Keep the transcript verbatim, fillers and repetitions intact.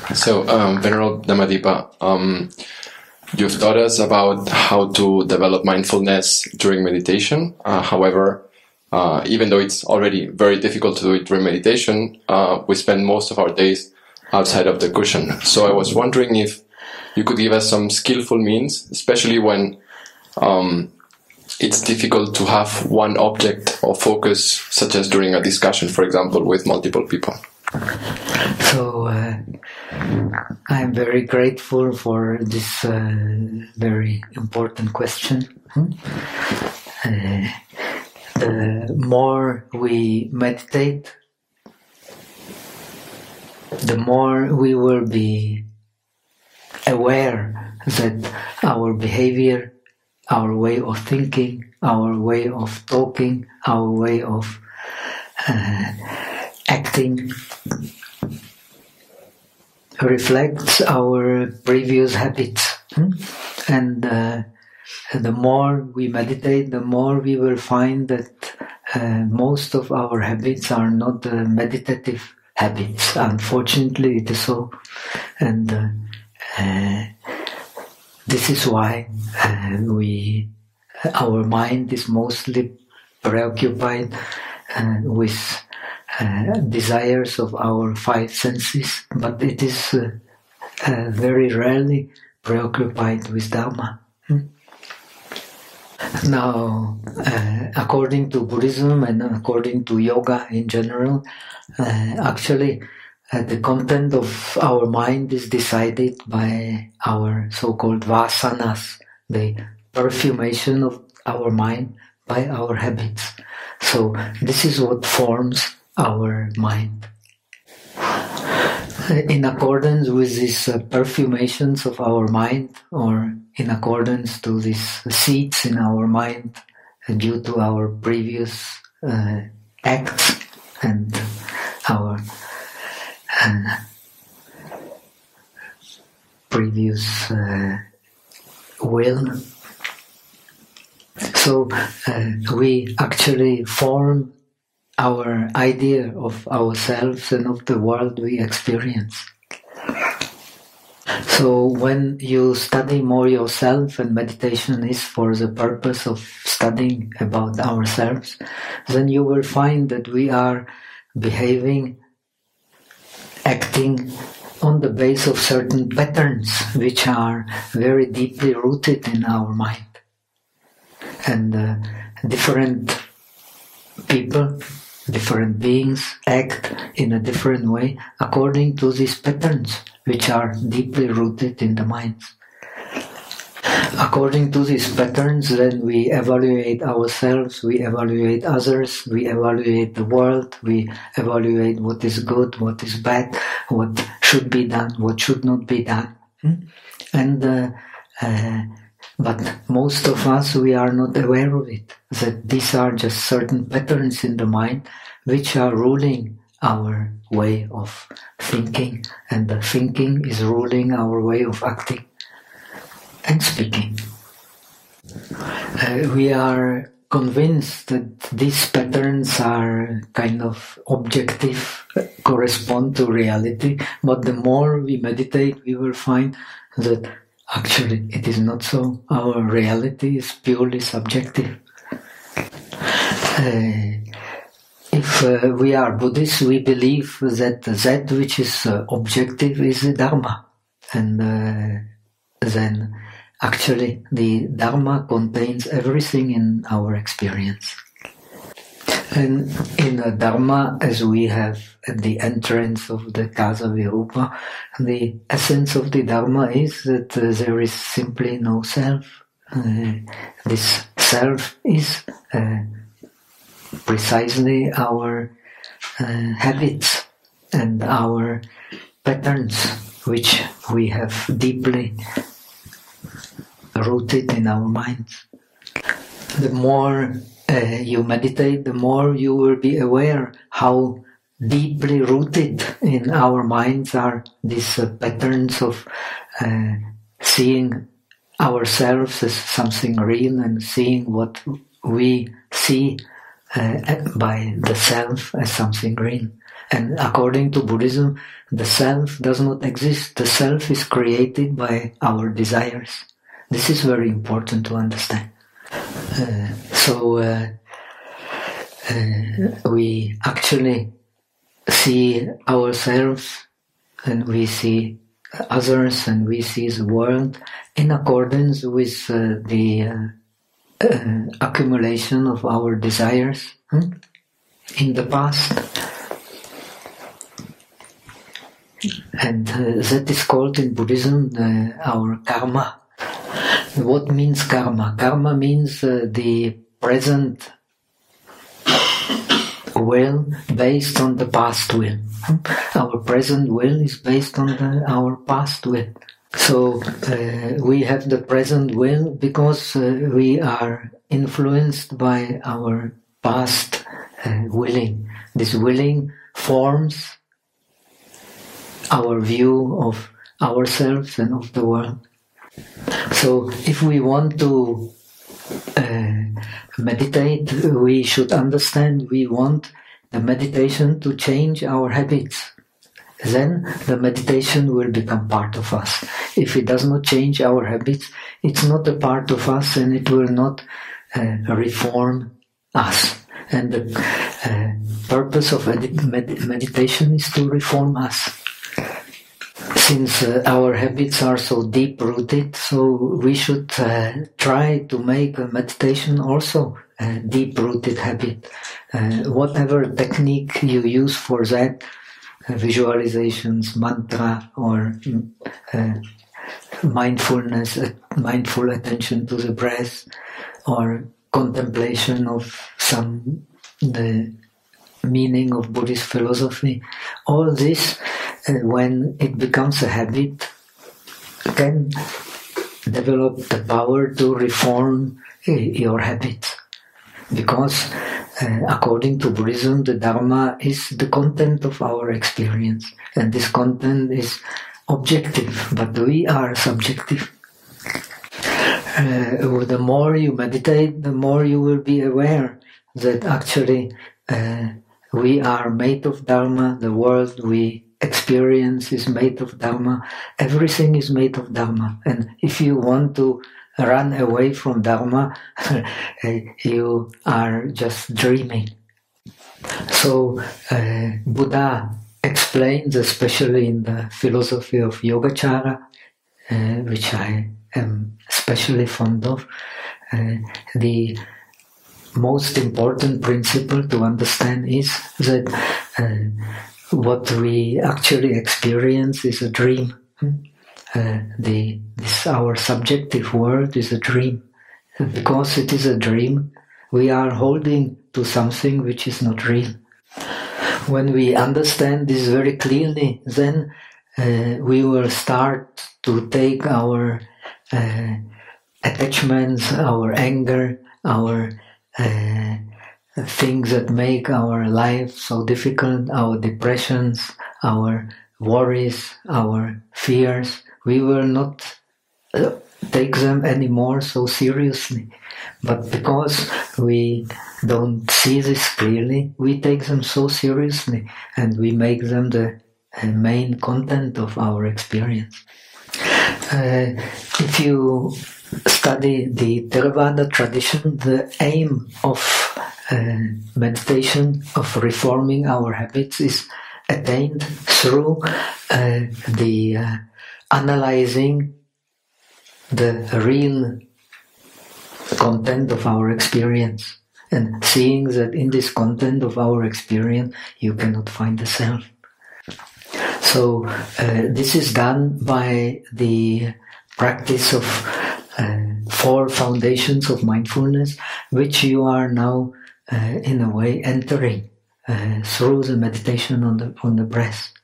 So, um, Venerable Dhammadippa, um, you've taught us about how to develop mindfulness during meditation. Uh, however, uh, even though it's already very difficult to do it during meditation, uh, we spend most of our days outside of the cushion. So I was wondering if you could give us some skillful means, especially when um, it's difficult to have one object of focus, such as during a discussion, for example, with multiple people. So uh, I'm very grateful for this uh, very important question. Hmm? Uh, the more we meditate, the more we will be aware that our behavior, our way of thinking, our way of talking, our way of uh, acting reflects our previous habits. Hmm? And uh, the more we meditate, the more we will find that uh, most of our habits are not uh, meditative habits. Unfortunately, it is so. And uh, uh, this is why uh, we, our mind is mostly preoccupied uh, with Uh, desires of our five senses, but it is uh, uh, very rarely preoccupied with Dharma. Hmm? Now, uh, according to Buddhism and according to yoga in general, uh, actually uh, the content of our mind is decided by our so-called vasanas, the perfumation of our mind by our habits. So this is what forms our mind. In accordance with these uh, perfumations of our mind, or in accordance to these seeds in our mind uh, due to our previous uh, acts and our uh, previous uh, will, so uh, we actually form our idea of ourselves and of the world we experience. So when you study more yourself, and meditation is for the purpose of studying about ourselves, then you will find that we are behaving, acting on the base of certain patterns which are very deeply rooted in our mind. And uh, different people, different beings act in a different way according to these patterns which are deeply rooted in the minds. According to these patterns, then we evaluate ourselves, we evaluate others, we evaluate the world, we evaluate what is good, what is bad, what should be done, what should not be done. And uh, uh, But most of us, we are not aware of it, that these are just certain patterns in the mind which are ruling our way of thinking, and the thinking is ruling our way of acting and speaking. Uh, we are convinced that these patterns are kind of objective, correspond to reality, but the more we meditate, we will find that actually it is not so. Our reality is purely subjective. Uh, if uh, we are Buddhists, we believe that that which is uh, objective is the Dharma. And uh, then actually the Dharma contains everything in our experience. And in the Dharma, as we have at the entrance of the Casa Virupa, the essence of the Dharma is that uh, there is simply no self. Uh, this self is uh, precisely our uh, habits and our patterns, which we have deeply rooted in our minds. The more uh, you meditate, the more you will be aware how deeply rooted in our minds are these uh, patterns of uh, seeing ourselves as something real and seeing what we see uh, by the self as something real. And according to Buddhism, the self does not exist. The self is created by our desires. This is very important to understand. Uh, so uh, uh, we actually see ourselves and we see others and we see the world in accordance with uh, the uh, uh, accumulation of our desires hmm? in the past. And uh, that is called in Buddhism uh, our karma. What means karma? Karma means uh, the present will based on the past will. Our present will is based on the, our past will. So uh, we have the present will because uh, we are influenced by our past uh, willing. This willing forms our view of ourselves and of the world. So if we want to uh, meditate, we should understand we want the meditation to change our habits. Then the meditation will become part of us. If it does not change our habits, it's not a part of us and it will not uh, reform us. And the uh, purpose of med- meditation is to reform us. Since uh, our habits are so deep-rooted, so we should uh, try to make a meditation also a deep-rooted habit. Uh, whatever technique you use for that, uh, visualizations, mantra, or uh, mindfulness, uh, mindful attention to the breath, or contemplation of some the meaning of Buddhist philosophy, all this, uh, when it becomes a habit, can develop the power to reform uh, your habits. Because uh, according to Buddhism, the Dharma is the content of our experience. And this content is objective, but we are subjective. Uh, the more you meditate, the more you will be aware that actually uh, we are made of Dharma, the world we experience is made of Dharma, everything is made of Dharma. And if you want to run away from Dharma, you are just dreaming. So uh, Buddha explains, especially in the philosophy of Yogacara, uh, which I am especially fond of, uh, the most important principle to understand is that uh, what we actually experience is a dream. Uh, the this our subjective world is a dream. Because it is a dream, we are holding to something which is not real. When we understand this very clearly, then uh, we will start to take our uh, attachments, our anger, our uh, things that make our life so difficult, our depressions, our worries, our fears, we will not uh, take them anymore so seriously. But because we don't see this clearly, we take them so seriously and we make them the uh, main content of our experience. Uh, if you study the Theravada tradition, the aim of uh, meditation, of reforming our habits, is attained through uh, the uh, analyzing the real content of our experience and seeing that in this content of our experience you cannot find the self. So uh, this is done by the practice of uh, four foundations of mindfulness, which you are now uh, in a way entering uh, through the meditation on the on the breath.